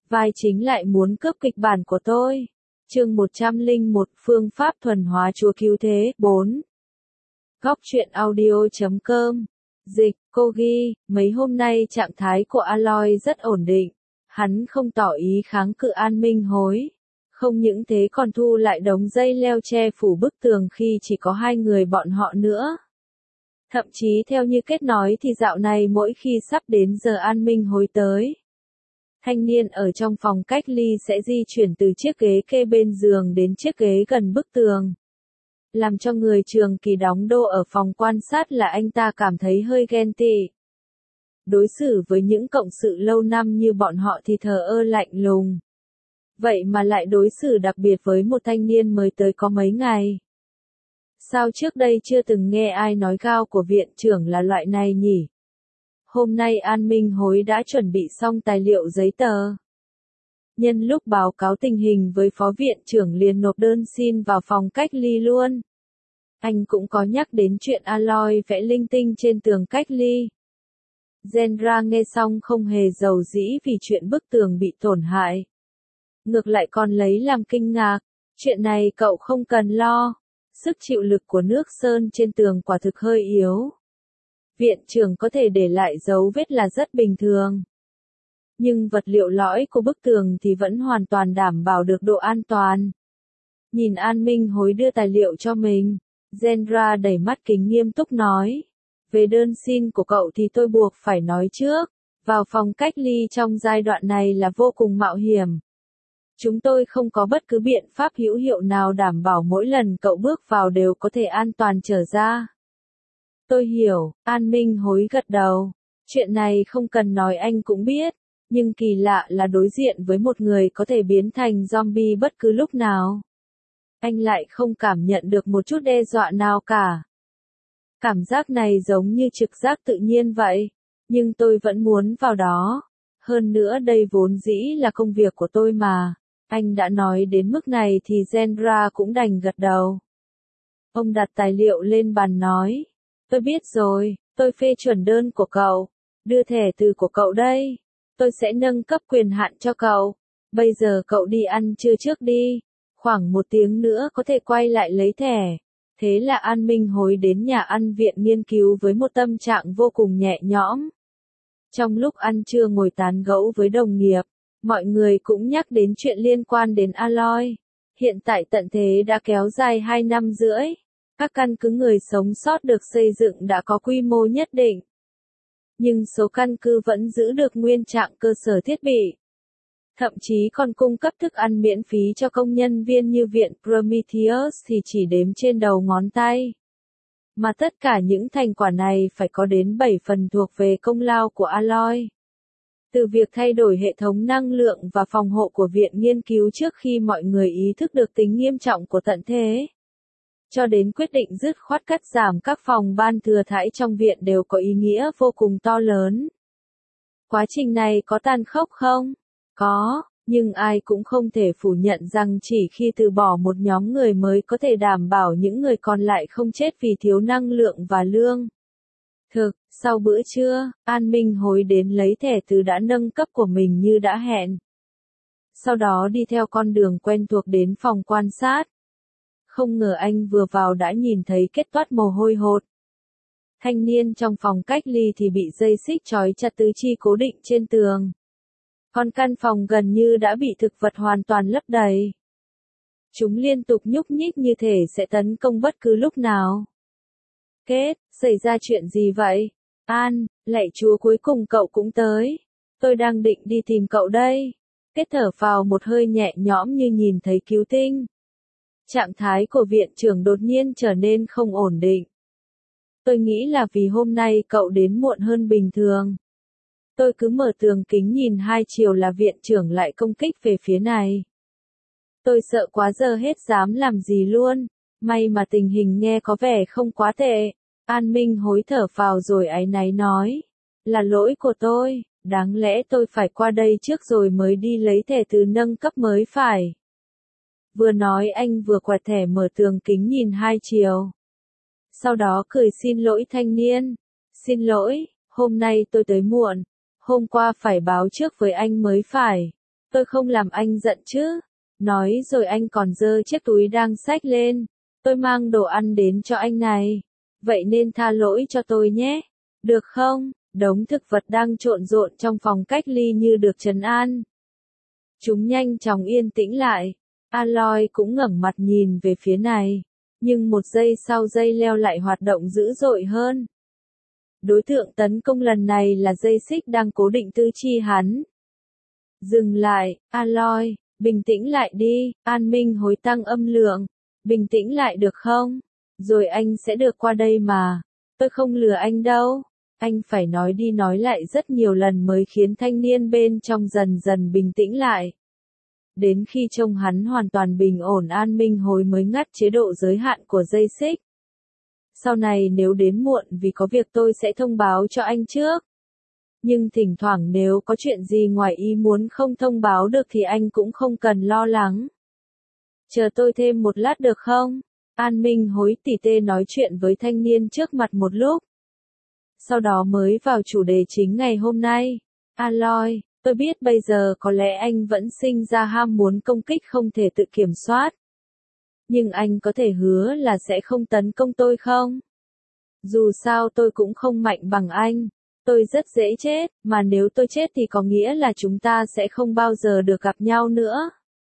vai chính lại muốn cướp kịch bản của tôi. Chương 101 Phương pháp thuần hóa Chúa cứu thế. 4. Góc truyện audio.com. Dịch, cô ghi, mấy hôm nay trạng thái của Aloy rất ổn định. Hắn không tỏ ý kháng cự An Minh Hối. Không những thế còn thu lại đống dây leo che phủ bức tường khi chỉ có hai người bọn họ nữa. Thậm chí theo như kết nói thì dạo này mỗi khi sắp đến giờ An Minh Hối tới, thanh niên ở trong phòng cách ly sẽ di chuyển từ chiếc ghế kê bên giường đến chiếc ghế gần bức tường. Làm cho người Trường Kỳ đóng đô ở phòng quan sát là anh ta cảm thấy hơi ghen tị. Đối xử với những cộng sự lâu năm như bọn họ thì thờ ơ lạnh lùng. Vậy mà lại đối xử đặc biệt với một thanh niên mới tới có mấy ngày. Sao trước đây chưa từng nghe ai nói gao của viện trưởng là loại này nhỉ? Hôm nay An Minh Hối đã chuẩn bị xong tài liệu giấy tờ. Nhân lúc báo cáo tình hình với phó viện trưởng liền nộp đơn xin vào phòng cách ly luôn. Anh cũng có nhắc đến chuyện Aloy vẽ linh tinh trên tường cách ly. Zenra nghe xong không hề giàu dĩ vì chuyện bức tường bị tổn hại. Ngược lại còn lấy làm kinh ngạc, chuyện này cậu không cần lo. Sức chịu lực của nước sơn trên tường quả thực hơi yếu. Viện trưởng có thể để lại dấu vết là rất bình thường. Nhưng vật liệu lõi của bức tường thì vẫn hoàn toàn đảm bảo được độ an toàn. Nhìn An Minh Hối đưa tài liệu cho mình, Zenra đẩy mắt kính nghiêm túc nói. Về đơn xin của cậu thì tôi buộc phải nói trước. Vào phòng cách ly trong giai đoạn này là vô cùng mạo hiểm. Chúng tôi không có bất cứ biện pháp hữu hiệu nào đảm bảo mỗi lần cậu bước vào đều có thể an toàn trở ra. Tôi hiểu, An Minh Hối gật đầu. Chuyện này không cần nói anh cũng biết. Nhưng kỳ lạ là đối diện với một người có thể biến thành zombie bất cứ lúc nào. Anh lại không cảm nhận được một chút đe dọa nào cả. Cảm giác này giống như trực giác tự nhiên vậy. Nhưng tôi vẫn muốn vào đó. Hơn nữa đây vốn dĩ là công việc của tôi mà. Anh đã nói đến mức này thì Zenra cũng đành gật đầu. Ông đặt tài liệu lên bàn nói. Tôi biết rồi, tôi phê chuẩn đơn của cậu. Đưa thẻ từ của cậu đây. Tôi sẽ nâng cấp quyền hạn cho cậu. Bây giờ cậu đi ăn trưa trước đi. Khoảng 1 tiếng nữa có thể quay lại lấy thẻ. Thế là An Minh Hối đến nhà ăn viện nghiên cứu với một tâm trạng vô cùng nhẹ nhõm. Trong lúc ăn trưa ngồi tán gẫu với đồng nghiệp, mọi người cũng nhắc đến chuyện liên quan đến Aloy. Hiện tại tận thế đã kéo dài 2 năm rưỡi. Các căn cứ người sống sót được xây dựng đã có quy mô nhất định. Nhưng số căn cứ vẫn giữ được nguyên trạng cơ sở thiết bị. Thậm chí còn cung cấp thức ăn miễn phí cho công nhân viên như viện Prometheus thì chỉ đếm trên đầu ngón tay. Mà tất cả những thành quả này phải có đến 7 phần thuộc về công lao của Aloy. Từ việc thay đổi hệ thống năng lượng và phòng hộ của viện nghiên cứu trước khi mọi người ý thức được tính nghiêm trọng của tận thế, cho đến quyết định dứt khoát cắt giảm các phòng ban thừa thãi trong viện đều có ý nghĩa vô cùng to lớn. Quá trình này có tàn khốc không? Có, nhưng ai cũng không thể phủ nhận rằng chỉ khi từ bỏ một nhóm người mới có thể đảm bảo những người còn lại không chết vì thiếu năng lượng và lương. Sau bữa trưa, An Minh Hối đến lấy thẻ từ đã nâng cấp của mình như đã hẹn. Sau đó đi theo con đường quen thuộc đến phòng quan sát. Không ngờ anh vừa vào đã nhìn thấy kết toát mồ hôi hột. Thanh niên trong phòng cách ly thì bị dây xích trói chặt tứ chi cố định trên tường. Còn căn phòng gần như đã bị thực vật hoàn toàn lấp đầy. Chúng liên tục nhúc nhích như thể sẽ tấn công bất cứ lúc nào. Xảy ra chuyện gì vậy? An, lạy Chúa cuối cùng cậu cũng tới. Tôi đang định đi tìm cậu đây. Kết thở phào một hơi nhẹ nhõm như nhìn thấy cứu tinh. Trạng thái của viện trưởng đột nhiên trở nên không ổn định. Tôi nghĩ là vì hôm nay cậu đến muộn hơn bình thường. Tôi cứ mở tường kính nhìn hai chiều là viện trưởng lại công kích về phía này. Tôi sợ quá giờ hết dám làm gì luôn. May mà tình hình nghe có vẻ không quá tệ. An Minh Hối thở phào rồi áy náy nói. Là lỗi của tôi, đáng lẽ tôi phải qua đây trước rồi mới đi lấy thẻ từ nâng cấp mới phải. Vừa nói anh vừa quẹt thẻ mở tường kính nhìn hai chiều. Sau đó cười xin lỗi thanh niên. Xin lỗi, hôm nay tôi tới muộn. Hôm qua phải báo trước với anh mới phải. Tôi không làm anh giận chứ? Nói rồi anh còn giơ chiếc túi đang xách lên. Tôi mang đồ ăn đến cho anh này. Vậy nên tha lỗi cho tôi nhé. Được không? Đống thực vật đang trộn rộn trong phòng cách ly như được trấn an. Chúng nhanh chóng yên tĩnh lại. Aloy cũng ngẩng mặt nhìn về phía này. Nhưng một giây sau dây leo lại hoạt động dữ dội hơn. Đối tượng tấn công lần này là dây xích đang cố định tư chi hắn. Dừng lại, Aloy, bình tĩnh lại đi, An Minh Hối tăng âm lượng. Bình tĩnh lại được không? Rồi anh sẽ được qua đây mà. Tôi không lừa anh đâu. Anh phải nói đi nói lại rất nhiều lần mới khiến thanh niên bên trong dần dần bình tĩnh lại. Đến khi trông hắn hoàn toàn bình ổn, An Minh Hối mới ngắt chế độ giới hạn của dây xích. Sau này nếu đến muộn vì có việc tôi sẽ thông báo cho anh trước. Nhưng thỉnh thoảng nếu có chuyện gì ngoài ý muốn không thông báo được thì anh cũng không cần lo lắng. Chờ tôi thêm một lát được không? An Minh Hối tỉ tê nói chuyện với thanh niên trước mặt một lúc. Sau đó mới vào chủ đề chính ngày hôm nay. Aloy, tôi biết bây giờ có lẽ anh vẫn sinh ra ham muốn công kích không thể tự kiểm soát. Nhưng anh có thể hứa là sẽ không tấn công tôi không? Dù sao tôi cũng không mạnh bằng anh. Tôi rất dễ chết, mà nếu tôi chết thì có nghĩa là chúng ta sẽ không bao giờ được gặp nhau nữa.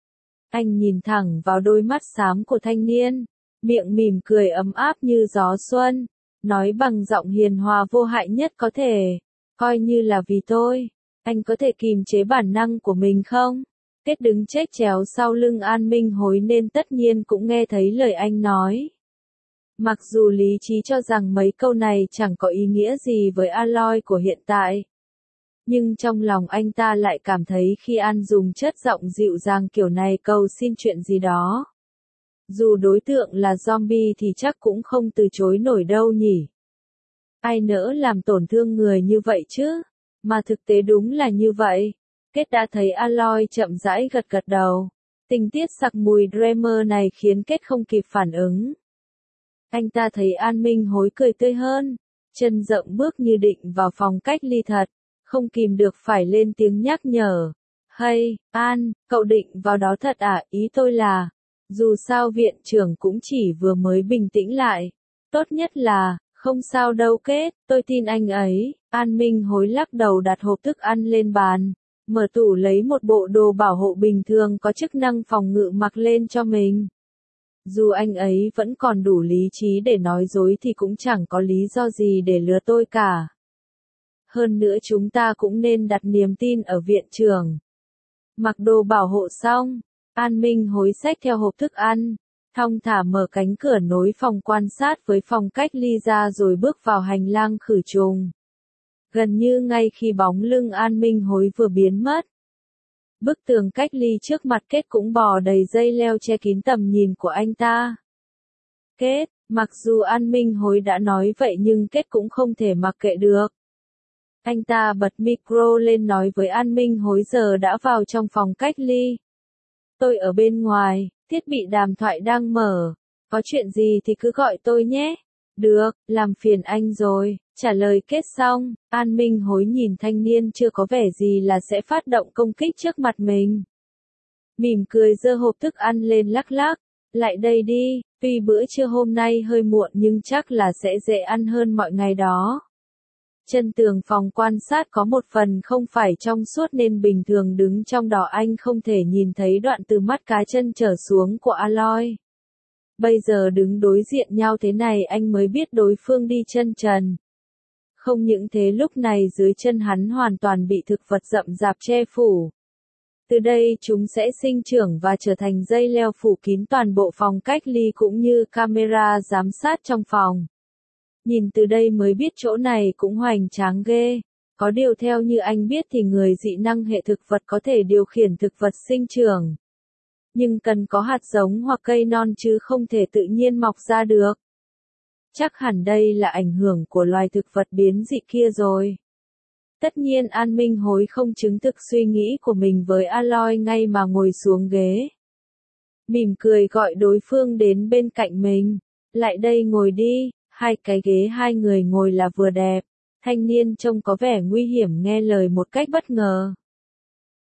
Anh nhìn thẳng vào đôi mắt xám của thanh niên, miệng mỉm cười ấm áp như gió xuân, nói bằng giọng hiền hòa vô hại nhất có thể. Coi như là vì tôi, anh có thể kìm chế bản năng của mình không? Kết đứng chết chéo sau lưng An Minh Hối nên tất nhiên cũng nghe thấy lời anh nói. Mặc dù lý trí cho rằng mấy câu này chẳng có ý nghĩa gì với Aloy của hiện tại. Nhưng trong lòng anh ta lại cảm thấy khi An dùng chất giọng dịu dàng kiểu này cầu xin chuyện gì đó. Dù đối tượng là zombie thì chắc cũng không từ chối nổi đâu nhỉ. Ai nỡ làm tổn thương người như vậy chứ? Mà thực tế đúng là như vậy. Kết đã thấy Aloy chậm rãi gật gật đầu. Tình tiết sặc mùi drama này khiến Kết không kịp phản ứng. Anh ta thấy An Minh Hối cười tươi hơn, chân rộng bước như định vào phòng cách ly thật, không kìm được phải lên tiếng nhắc nhở. Hay, An, cậu định vào đó thật à? Ý tôi là, dù sao viện trưởng cũng chỉ vừa mới bình tĩnh lại. Tốt nhất là, không sao đâu Kết, tôi tin anh ấy. An Minh Hối lắc đầu đặt hộp thức ăn lên bàn, mở tủ lấy một bộ đồ bảo hộ bình thường có chức năng phòng ngự mặc lên cho mình. Dù anh ấy vẫn còn đủ lý trí để nói dối thì cũng chẳng có lý do gì để lừa tôi cả. Hơn nữa chúng ta cũng nên đặt niềm tin ở viện trưởng. Mặc đồ bảo hộ xong, An Minh Hối xách theo hộp thức ăn, thong thả mở cánh cửa nối phòng quan sát với phòng cách ly ra rồi bước vào hành lang khử trùng. Gần như ngay khi bóng lưng An Minh Hối vừa biến mất, bức tường cách ly trước mặt Kết cũng bò đầy dây leo che kín tầm nhìn của anh ta. Kết, mặc dù An Minh Hối đã nói vậy nhưng Kết cũng không thể mặc kệ được. Anh ta bật micro lên nói với An Minh Hối giờ đã vào trong phòng cách ly. Tôi ở bên ngoài, thiết bị đàm thoại đang mở. Có chuyện gì thì cứ gọi tôi nhé. Được, làm phiền anh rồi. Trả lời Kết xong, An Minh Hối nhìn thanh niên chưa có vẻ gì là sẽ phát động công kích trước mặt mình. Mỉm cười giơ hộp thức ăn lên lắc lắc. Lại đây đi, tuy bữa trưa hôm nay hơi muộn nhưng chắc là sẽ dễ ăn hơn mọi ngày đó. Chân tường phòng quan sát có một phần không phải trong suốt nên bình thường đứng trong đó anh không thể nhìn thấy đoạn từ mắt cá chân trở xuống của Aloy. Bây giờ đứng đối diện nhau thế này anh mới biết đối phương đi chân trần. Không những thế lúc này dưới chân hắn hoàn toàn bị thực vật rậm rạp che phủ. Từ đây chúng sẽ sinh trưởng và trở thành dây leo phủ kín toàn bộ phòng cách ly cũng như camera giám sát trong phòng. Nhìn từ đây mới biết chỗ này cũng hoành tráng ghê. Có điều theo như anh biết thì người dị năng hệ thực vật có thể điều khiển thực vật sinh trưởng. Nhưng cần có hạt giống hoặc cây non chứ không thể tự nhiên mọc ra được. Chắc hẳn đây là ảnh hưởng của loài thực vật biến dị kia rồi. Tất nhiên An Minh Hối không chứng thực suy nghĩ của mình với Aloy ngay mà ngồi xuống ghế. Mỉm cười gọi đối phương đến bên cạnh mình. Lại đây ngồi đi, hai cái ghế hai người ngồi là vừa đẹp. Thanh niên trông có vẻ nguy hiểm nghe lời một cách bất ngờ.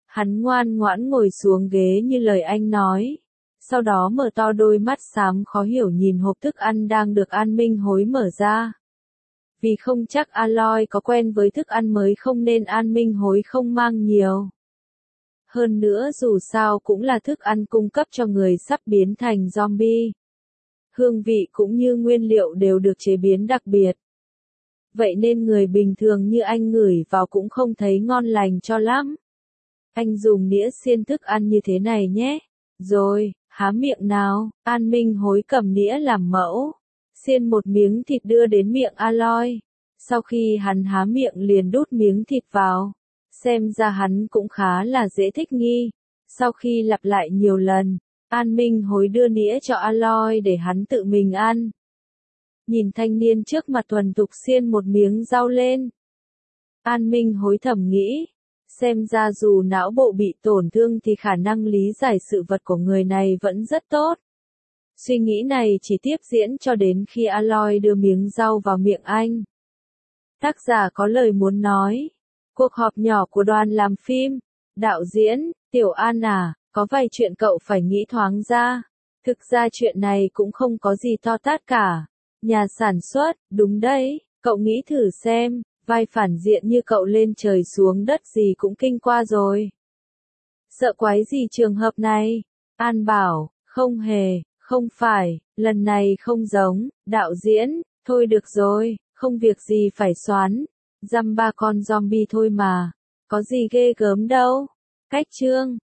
Hắn ngoan ngoãn ngồi xuống ghế như lời anh nói. Sau đó mở to đôi mắt xám khó hiểu nhìn hộp thức ăn đang được An Minh Hối mở ra. Vì không chắc Aloy có quen với thức ăn mới không nên An Minh Hối không mang nhiều. Hơn nữa dù sao cũng là thức ăn cung cấp cho người sắp biến thành zombie. Hương vị cũng như nguyên liệu đều được chế biến đặc biệt. Vậy nên người bình thường như anh ngửi vào cũng không thấy ngon lành cho lắm. Anh dùng nĩa xiên thức ăn như thế này nhé. Rồi, há miệng nào, An Minh Hối cầm nĩa làm mẫu. Xiên một miếng thịt đưa đến miệng Aloy. Sau khi hắn há miệng liền đút miếng thịt vào. Xem ra hắn cũng khá là dễ thích nghi. Sau khi lặp lại nhiều lần, An Minh Hối đưa nĩa cho Aloy để hắn tự mình ăn. Nhìn thanh niên trước mặt thuần thục xiên một miếng rau lên. An Minh Hối thầm nghĩ. Xem ra dù não bộ bị tổn thương thì khả năng lý giải sự vật của người này vẫn rất tốt. Suy nghĩ này chỉ tiếp diễn cho đến khi Aloy đưa miếng rau vào miệng anh. Tác giả có lời muốn nói. Cuộc họp nhỏ của đoàn làm phim. Đạo diễn, Tiểu An à, có vài chuyện cậu phải nghĩ thoáng ra. Thực ra chuyện này cũng không có gì to tát cả. Nhà sản xuất, đúng đấy, cậu nghĩ thử xem, vai phản diện như cậu lên trời xuống đất gì cũng kinh qua rồi. Sợ quái gì trường hợp này? An bảo, không hề, không phải, lần này không giống, đạo diễn, thôi được rồi, không việc gì phải xoắn, dăm ba con zombie thôi mà, có gì ghê gớm đâu. Cách chương